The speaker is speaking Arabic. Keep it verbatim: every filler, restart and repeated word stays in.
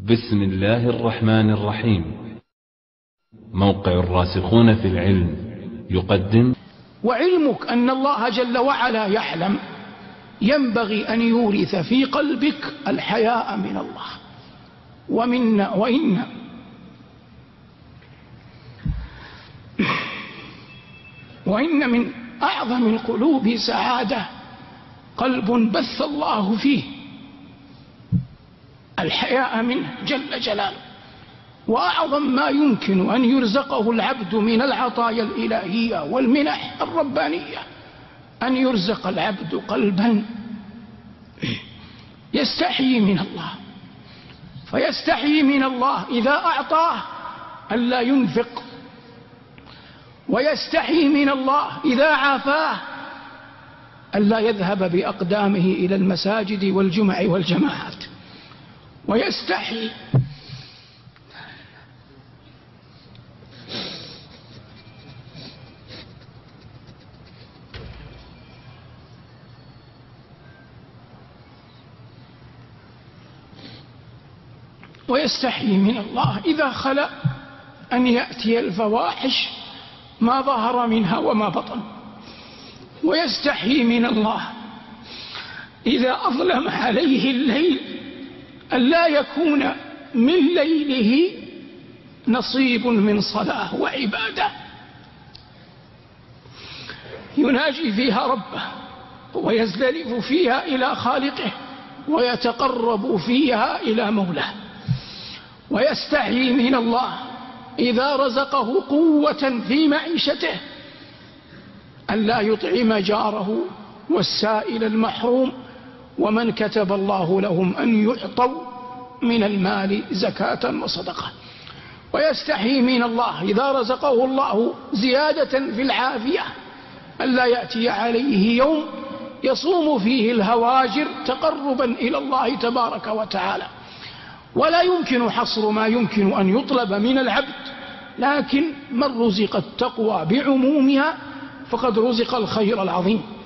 بسم الله الرحمن الرحيم. موقع الراسخون في العلم يقدم. وعلمك أن الله جل وعلا يعلم ينبغي أن يورث في قلبك الحياء من الله. ومن وإن وإن من أعظم القلوب سعادة قلب بث الله فيه الحياء منه جل جلاله. وأعظم ما يمكن أن يرزقه العبد من العطايا الإلهية والمنح الربانية أن يرزق العبد قلبا يستحيي من الله، فيستحيي من الله إذا أعطاه ألا ينفق، ويستحيي من الله إذا عافاه ألا يذهب بأقدامه إلى المساجد والجمع والجماعات، ويستحيي ويستحيي من الله إذا خلأ أن يأتي الفواحش ما ظهر منها وما بطن، ويستحيي من الله إذا أظلم عليه الليل ألا يكون من ليله نصيب من صلاة وعبادة يناجي فيها ربه ويزدلف فيها إلى خالقه ويتقرب فيها إلى مولاه. ويستحيي من الله إذا رزقه قوة في معيشته ألا يطعم جاره والسائل المحروم ومن كتب الله لهم أن يعطوا من المال زكاة وصدقة. ويستحيي من الله إذا رزقه الله زيادة في العافية ألا يأتي عليه يوم يصوم فيه الهواجر تقربا إلى الله تبارك وتعالى. ولا يمكن حصر ما يمكن أن يطلب من العبد، لكن من رزق التقوى بعمومها فقد رزق الخير العظيم.